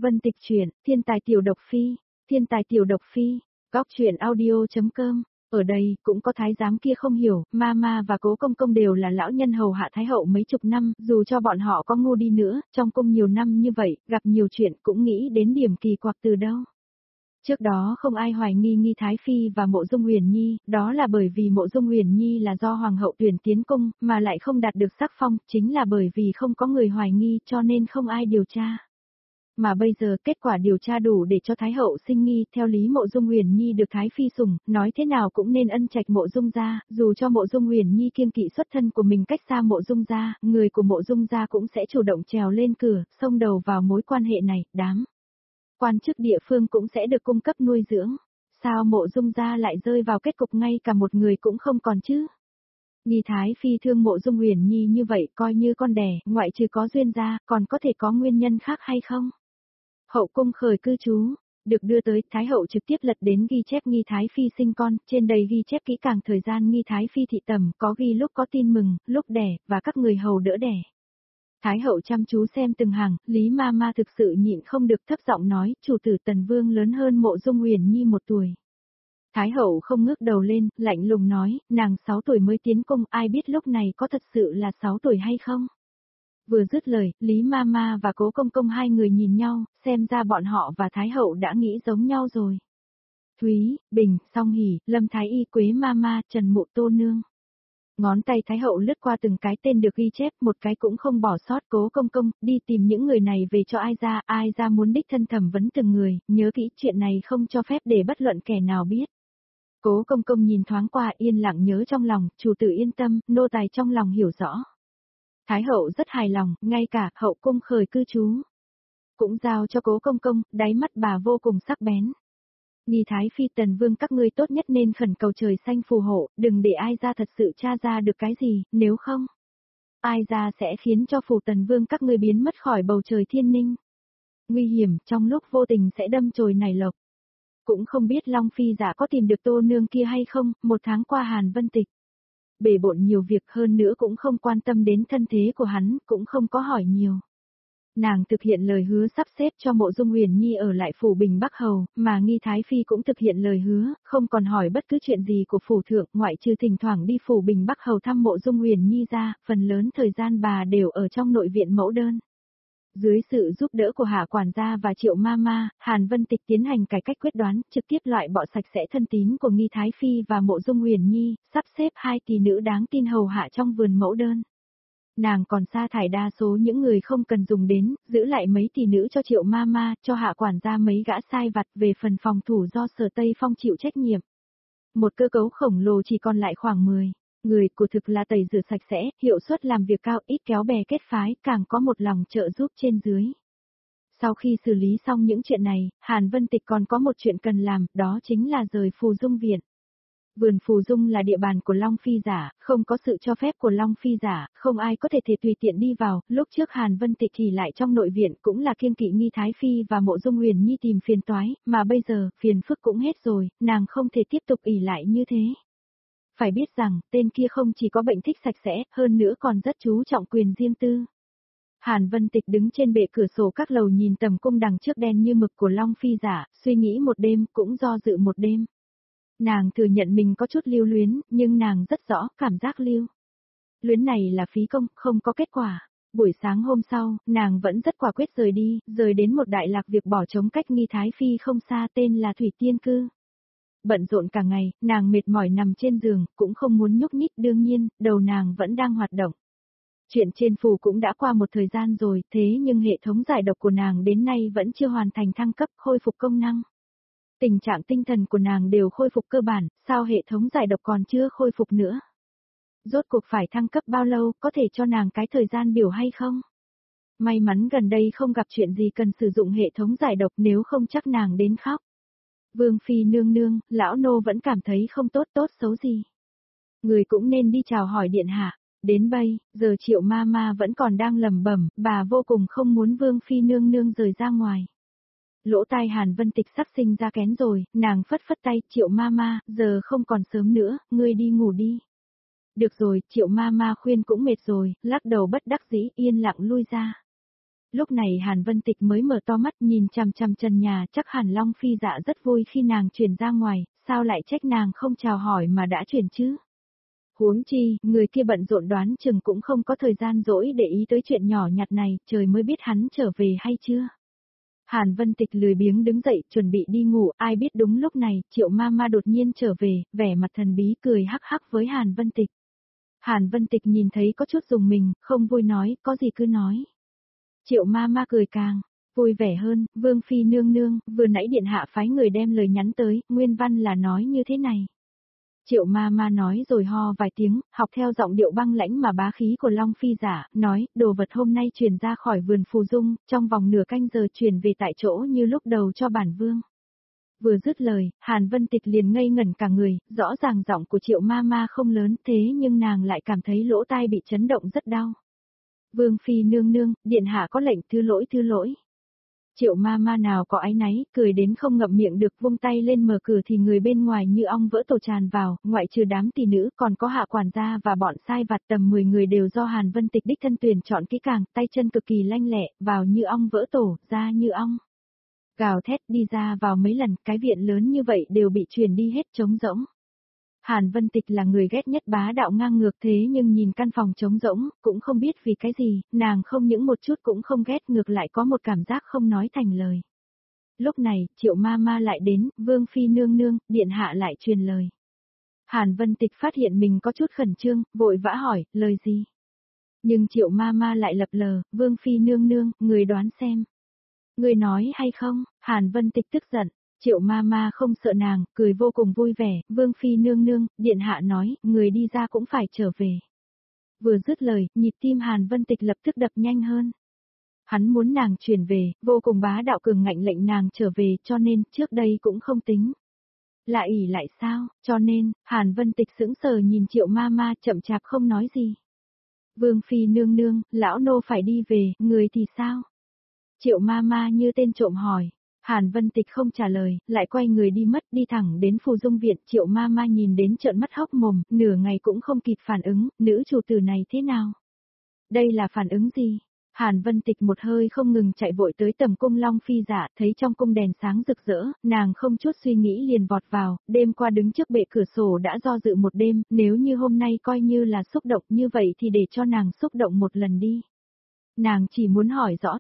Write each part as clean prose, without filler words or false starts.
Vân Tịch truyện, Thiên tài tiểu độc phi, Thiên tài tiểu độc phi, góc truyện audio.com. Ở đây cũng có thái giám kia không hiểu, Mama và Cố Công Công đều là lão nhân hầu hạ thái hậu mấy chục năm, dù cho bọn họ có ngu đi nữa, trong cung nhiều năm như vậy, gặp nhiều chuyện cũng nghĩ đến điểm kỳ quặc từ đâu. Trước đó không ai hoài nghi Nghi Thái Phi và Mộ Dung Huyền Nhi, đó là bởi vì Mộ Dung Huyền Nhi là do Hoàng hậu tuyển tiến cung, mà lại không đạt được sắc phong, chính là bởi vì không có người hoài nghi cho nên không ai điều tra. Mà bây giờ kết quả điều tra đủ để cho Thái hậu sinh nghi, theo lý Mộ Dung Huyền Nhi được Thái Phi sủng, nói thế nào cũng nên ân trạch Mộ Dung gia, dù cho Mộ Dung Huyền Nhi kiêng kỵ xuất thân của mình cách xa Mộ Dung gia, người của Mộ Dung gia cũng sẽ chủ động trèo lên cửa, xông đầu vào mối quan hệ này, đám quan chức địa phương cũng sẽ được cung cấp nuôi dưỡng. Sao Mộ Dung gia lại rơi vào kết cục ngay cả một người cũng không còn chứ? Nghi Thái Phi thương Mộ Dung Huyền Nhi như vậy coi như con đẻ, ngoại trừ có duyên ra, còn có thể có nguyên nhân khác hay không? Hậu cung khởi cư trú, được đưa tới, Thái hậu trực tiếp lật đến ghi chép Nghi Thái Phi sinh con, trên đầy ghi chép kỹ càng thời gian Nghi Thái Phi thị tầm, có ghi lúc có tin mừng, lúc đẻ, và các người hầu đỡ đẻ. Thái hậu chăm chú xem từng hàng, Lý Mama thực sự nhịn không được thấp giọng nói, chủ tử Tần Vương lớn hơn Mộ Dung Huyền Nhi 1 tuổi. Thái hậu không ngước đầu lên, lạnh lùng nói, nàng 6 tuổi mới tiến cung, ai biết lúc này có thật sự là 6 tuổi hay không? Vừa dứt lời, Lý Mama và Cố Công Công hai người nhìn nhau, xem ra bọn họ và Thái hậu đã nghĩ giống nhau rồi. Thúy, Bình, Song Hỷ, Lâm Thái Y, Quế Mama, Trần Mụ, Tô Nương. Ngón tay Thái hậu lướt qua từng cái tên được ghi chép, một cái cũng không bỏ sót. Cố Công Công, đi tìm những người này về cho ai ra muốn đích thân thẩm vấn từng người, nhớ kỹ chuyện này không cho phép để bất luận kẻ nào biết. Cố Công Công nhìn thoáng qua yên lặng nhớ trong lòng, chủ tử yên tâm, nô tài trong lòng hiểu rõ. Thái hậu rất hài lòng, ngay cả hậu cung khởi cư trú cũng giao cho Cố Công Công, đáy mắt bà vô cùng sắc bén. Nghi Thái Phi Tần Vương các ngươi tốt nhất nên khẩn cầu trời xanh phù hộ, đừng để ai ra thật sự tra ra được cái gì, nếu không, ai ra sẽ khiến cho phủ Tần Vương các ngươi biến mất khỏi bầu trời thiên ninh. Nguy hiểm, trong lúc vô tình sẽ đâm chồi nảy lộc. Cũng không biết Long Phi giả có tìm được Tô Nương kia hay không, 1 tháng qua Hàn Vân Tịch bể bộn nhiều việc hơn nữa cũng không quan tâm đến thân thế của hắn, cũng không có hỏi nhiều. Nàng thực hiện lời hứa sắp xếp cho Mộ Dung Huyền Nhi ở lại phủ Bình Bắc Hầu, mà Nghi Thái Phi cũng thực hiện lời hứa, không còn hỏi bất cứ chuyện gì của phủ thượng, ngoại trừ thỉnh thoảng đi phủ Bình Bắc Hầu thăm Mộ Dung Huyền Nhi ra, phần lớn thời gian bà đều ở trong nội viện mẫu đơn. Dưới sự giúp đỡ của Hạ quản gia và Triệu Mama, Hàn Vân Tịch tiến hành cải cách quyết đoán, trực tiếp loại bỏ sạch sẽ thân tín của Nghi Thái Phi và Mộ Dung Huyền Nhi, sắp xếp 2 tỷ nữ đáng tin hầu hạ trong vườn mẫu đơn. Nàng còn sa thải đa số những người không cần dùng đến, giữ lại mấy tỷ nữ cho Triệu Mama, cho Hạ quản gia mấy gã sai vặt, về phần phòng thủ do Sở Tây Phong chịu trách nhiệm. Một cơ cấu khổng lồ chỉ còn lại khoảng 10 người, của thực là tẩy rửa sạch sẽ, hiệu suất làm việc cao, ít kéo bè kết phái, càng có một lòng trợ giúp trên dưới. Sau khi xử lý xong những chuyện này, Hàn Vân Tịch còn có một chuyện cần làm, đó chính là rời Phù Dung viện. Vườn Phù Dung là địa bàn của Long Phi giả, không có sự cho phép của Long Phi giả, không ai có thể tùy tiện đi vào, lúc trước Hàn Vân Tịch thì lại trong nội viện cũng là kiêng kỵ Nghi Thái Phi và Mộ Dung Huyền Nhi tìm phiền toái, mà bây giờ, phiền phức cũng hết rồi, nàng không thể tiếp tục ỷ lại như thế. Phải biết rằng, tên kia không chỉ có bệnh thích sạch sẽ, hơn nữa còn rất chú trọng quyền riêng tư. Hàn Vân Tịch đứng trên bệ cửa sổ các lầu nhìn tầm cung đằng trước đen như mực của Long Phi giả, suy nghĩ một đêm, cũng do dự một đêm. Nàng thừa nhận mình có chút lưu luyến, nhưng nàng rất rõ, cảm giác lưu luyến này là phí công, không có kết quả. Buổi sáng hôm sau, nàng vẫn rất quả quyết rời đến một đại lạc việc bỏ trống cách Nghi Thái Phi không xa tên là Thủy Tiên Cư. Bận rộn cả ngày, nàng mệt mỏi nằm trên giường, cũng không muốn nhúc nhích, đương nhiên, đầu nàng vẫn đang hoạt động. Chuyện trên phủ cũng đã qua một thời gian rồi, thế nhưng hệ thống giải độc của nàng đến nay vẫn chưa hoàn thành thăng cấp, khôi phục công năng. Tình trạng tinh thần của nàng đều khôi phục cơ bản, sao hệ thống giải độc còn chưa khôi phục nữa? Rốt cuộc phải thăng cấp bao lâu, có thể cho nàng cái thời gian biểu hay không? May mắn gần đây không gặp chuyện gì cần sử dụng hệ thống giải độc, nếu không chắc nàng đến khóc. Vương Phi nương nương, lão nô vẫn cảm thấy không tốt xấu gì. Người cũng nên đi chào hỏi điện hạ. Đến bây giờ Triệu Mama vẫn còn đang lẩm bẩm, bà vô cùng không muốn Vương Phi nương nương rời ra ngoài. Lỗ tai Hàn Vân Tịch sắp sinh ra kén rồi, nàng phất phất tay, Triệu Mama, giờ không còn sớm nữa, ngươi đi ngủ đi. Được rồi, Triệu Mama khuyên cũng mệt rồi, lắc đầu bất đắc dĩ, yên lặng lui ra. Lúc này Hàn Vân Tịch mới mở to mắt nhìn chằm chằm trần nhà, chắc hẳn Long Phi Dạ rất vui khi nàng chuyển ra ngoài, sao lại trách nàng không chào hỏi mà đã chuyển chứ? Huống chi, người kia bận rộn đoán chừng cũng không có thời gian rỗi để ý tới chuyện nhỏ nhặt này, trời mới biết hắn trở về hay chưa. Hàn Vân Tịch lười biếng đứng dậy, chuẩn bị đi ngủ, ai biết đúng lúc này, Triệu Mama đột nhiên trở về, vẻ mặt thần bí cười hắc hắc với Hàn Vân Tịch. Hàn Vân Tịch nhìn thấy có chút rùng mình, không vui nói, có gì cứ nói. Triệu Mama cười càng vui vẻ hơn, Vương Phi nương nương, vừa nãy điện hạ phái người đem lời nhắn tới, nguyên văn là nói như thế này. Triệu Mama nói rồi ho vài tiếng, học theo giọng điệu băng lãnh mà bá khí của Long Phi Giả, nói, đồ vật hôm nay chuyển ra khỏi vườn phù dung, trong vòng nửa canh giờ chuyển về tại chỗ như lúc đầu cho bản vương. Vừa dứt lời, Hàn Vân Tịch liền ngây ngẩn cả người, rõ ràng giọng của Triệu Mama không lớn thế nhưng nàng lại cảm thấy lỗ tai bị chấn động rất đau. Vương Phi nương nương, điện hạ có lệnh thứ lỗi thứ lỗi. Triệu Mama nào có áy náy, cười đến không ngậm miệng được, vung tay lên mở cửa thì người bên ngoài như ong vỡ tổ tràn vào, ngoại trừ đám tỷ nữ còn có hạ quản gia và bọn sai vặt tầm 10 người đều do Hàn Vân Tịch đích thân tuyển chọn kỹ càng, tay chân cực kỳ lanh lẹ, vào như ong vỡ tổ, ra như ong. Gào thét đi ra vào mấy lần, cái viện lớn như vậy đều bị truyền đi hết trống rỗng. Hàn Vân Tịch là người ghét nhất bá đạo ngang ngược thế nhưng nhìn căn phòng trống rỗng, cũng không biết vì cái gì, nàng không những một chút cũng không ghét ngược lại có một cảm giác không nói thành lời. Lúc này, Triệu Mama lại đến, Vương Phi nương nương, điện hạ lại truyền lời. Hàn Vân Tịch phát hiện mình có chút khẩn trương, vội vã hỏi, lời gì? Nhưng Triệu Mama lại lập lờ, Vương Phi nương nương, người đoán xem. Người nói hay không? Hàn Vân Tịch tức giận. Triệu Mama không sợ nàng, cười vô cùng vui vẻ, Vương Phi nương nương, điện hạ nói, người đi ra cũng phải trở về. Vừa dứt lời, nhịp tim Hàn Vân Tịch lập tức đập nhanh hơn. Hắn muốn nàng chuyển về, vô cùng bá đạo cường ngạnh lệnh nàng trở về, cho nên, trước đây cũng không tính. Lại ỉ lại sao, cho nên, Hàn Vân Tịch sững sờ nhìn Triệu Mama chậm chạp không nói gì. Vương Phi nương nương, lão nô phải đi về, người thì sao? Triệu Mama như tên trộm hỏi. Hàn Vân Tịch không trả lời, lại quay người đi mất, đi thẳng đến phù dung viện. Triệu Mama nhìn đến trợn mắt hốc mồm, nửa ngày cũng không kịp phản ứng, nữ chủ tử này thế nào? Đây là phản ứng gì? Hàn Vân Tịch một hơi không ngừng chạy vội tới tầm cung Long Phi Dạ, thấy trong cung đèn sáng rực rỡ, nàng không chút suy nghĩ liền vọt vào, đêm qua đứng trước bệ cửa sổ đã do dự một đêm, nếu như hôm nay coi như là xúc động như vậy thì để cho nàng xúc động một lần đi. Nàng chỉ muốn hỏi rõ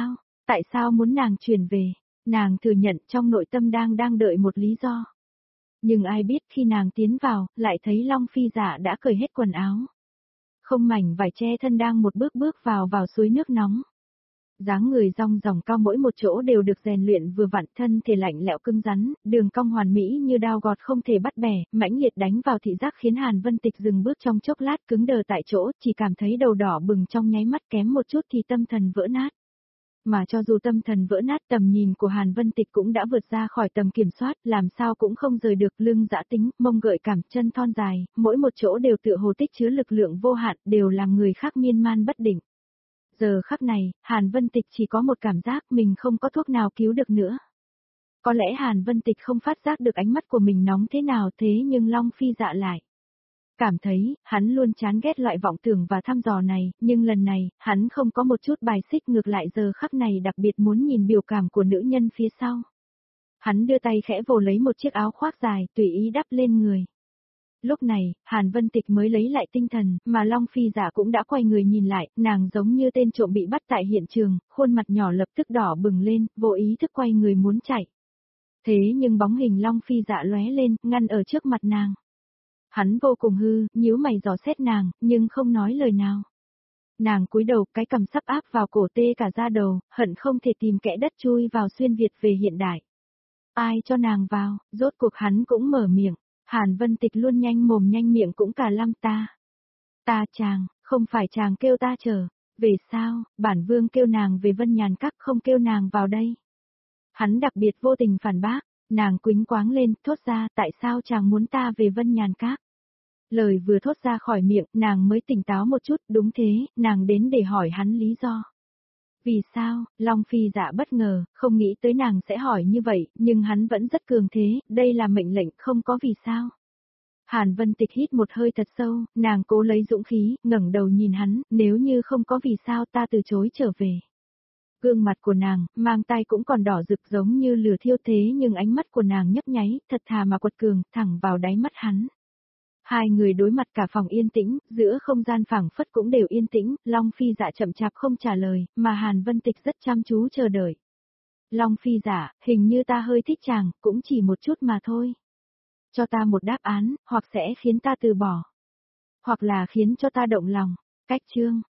tại sao muốn nàng chuyển về. Nàng thừa nhận trong nội tâm đang đợi một lý do. Nhưng ai biết khi nàng tiến vào, lại thấy Long Phi Dạ đã cởi hết quần áo. Không mảnh vải che thân đang một bước vào suối nước nóng. Dáng người rong ròng cao mỗi một chỗ đều được rèn luyện vừa vặn, thân thể lạnh lẽo cứng rắn, đường cong hoàn mỹ như đao gọt không thể bắt bẻ, mãnh liệt đánh vào thị giác khiến Hàn Vân Tịch dừng bước trong chốc lát cứng đờ tại chỗ, chỉ cảm thấy đầu đỏ bừng trong nháy mắt, kém một chút thì tâm thần vỡ nát. Mà cho dù tâm thần vỡ nát, tầm nhìn của Hàn Vân Tịch cũng đã vượt ra khỏi tầm kiểm soát, làm sao cũng không rời được, lưng dã tính, mông gợi cảm, chân thon dài, mỗi một chỗ đều tựa hồ tích chứa lực lượng vô hạn, đều làm người khác miên man bất định. Giờ khắc này, Hàn Vân Tịch chỉ có một cảm giác mình không có thuốc nào cứu được nữa. Có lẽ Hàn Vân Tịch không phát giác được ánh mắt của mình nóng thế nào, thế nhưng Long Phi Dạ lại cảm thấy, hắn luôn chán ghét loại vọng tưởng và thăm dò này, nhưng lần này, hắn không có một chút bài xích, ngược lại giờ khắc này đặc biệt muốn nhìn biểu cảm của nữ nhân phía sau. Hắn đưa tay khẽ vồ lấy một chiếc áo khoác dài, tùy ý đắp lên người. Lúc này, Hàn Vân Tịch mới lấy lại tinh thần, mà Long Phi Giả cũng đã quay người nhìn lại, nàng giống như tên trộm bị bắt tại hiện trường, khuôn mặt nhỏ lập tức đỏ bừng lên, vô ý thức quay người muốn chạy. Thế nhưng bóng hình Long Phi Dạ lóe lên, ngăn ở trước mặt nàng. Hắn vô cùng hư, nhíu mày dò xét nàng, nhưng không nói lời nào. Nàng cúi đầu, cái cằm sắp áp vào cổ tê cả da đầu, hận không thể tìm kẽ đất chui vào xuyên Việt về hiện đại. Ai cho nàng vào, rốt cuộc hắn cũng mở miệng. Hàn Vân Tịch luôn nhanh mồm nhanh miệng cũng cả lăm ta. Ta chàng, không phải chàng kêu ta chờ. Về sao, bản vương kêu nàng về Vân Nhàn Các, không kêu nàng vào đây. Hắn đặc biệt vô tình phản bác, nàng quĩnh quáng lên, thốt ra, tại sao chàng muốn ta về Vân Nhàn Các. Lời vừa thốt ra khỏi miệng, nàng mới tỉnh táo một chút, đúng thế, nàng đến để hỏi hắn lý do. Vì sao, Long Phi Dạ bất ngờ, không nghĩ tới nàng sẽ hỏi như vậy, nhưng hắn vẫn rất cường thế, đây là mệnh lệnh, không có vì sao. Hàn Vân Tịch hít một hơi thật sâu, nàng cố lấy dũng khí, ngẩng đầu nhìn hắn, nếu như không có vì sao ta từ chối trở về. Gương mặt của nàng, mang tai cũng còn đỏ rực giống như lửa thiêu thế nhưng ánh mắt của nàng nhấp nháy, thật thà mà quật cường, thẳng vào đáy mắt hắn. Hai người đối mặt cả phòng yên tĩnh, giữa không gian phảng phất cũng đều yên tĩnh, Long Phi Dạ chậm chạp không trả lời, mà Hàn Vân Tịch rất chăm chú chờ đợi. Long Phi Dạ, hình như ta hơi thích chàng, cũng chỉ một chút mà thôi. Cho ta một đáp án, hoặc sẽ khiến ta từ bỏ. Hoặc là khiến cho ta động lòng. Cách chương.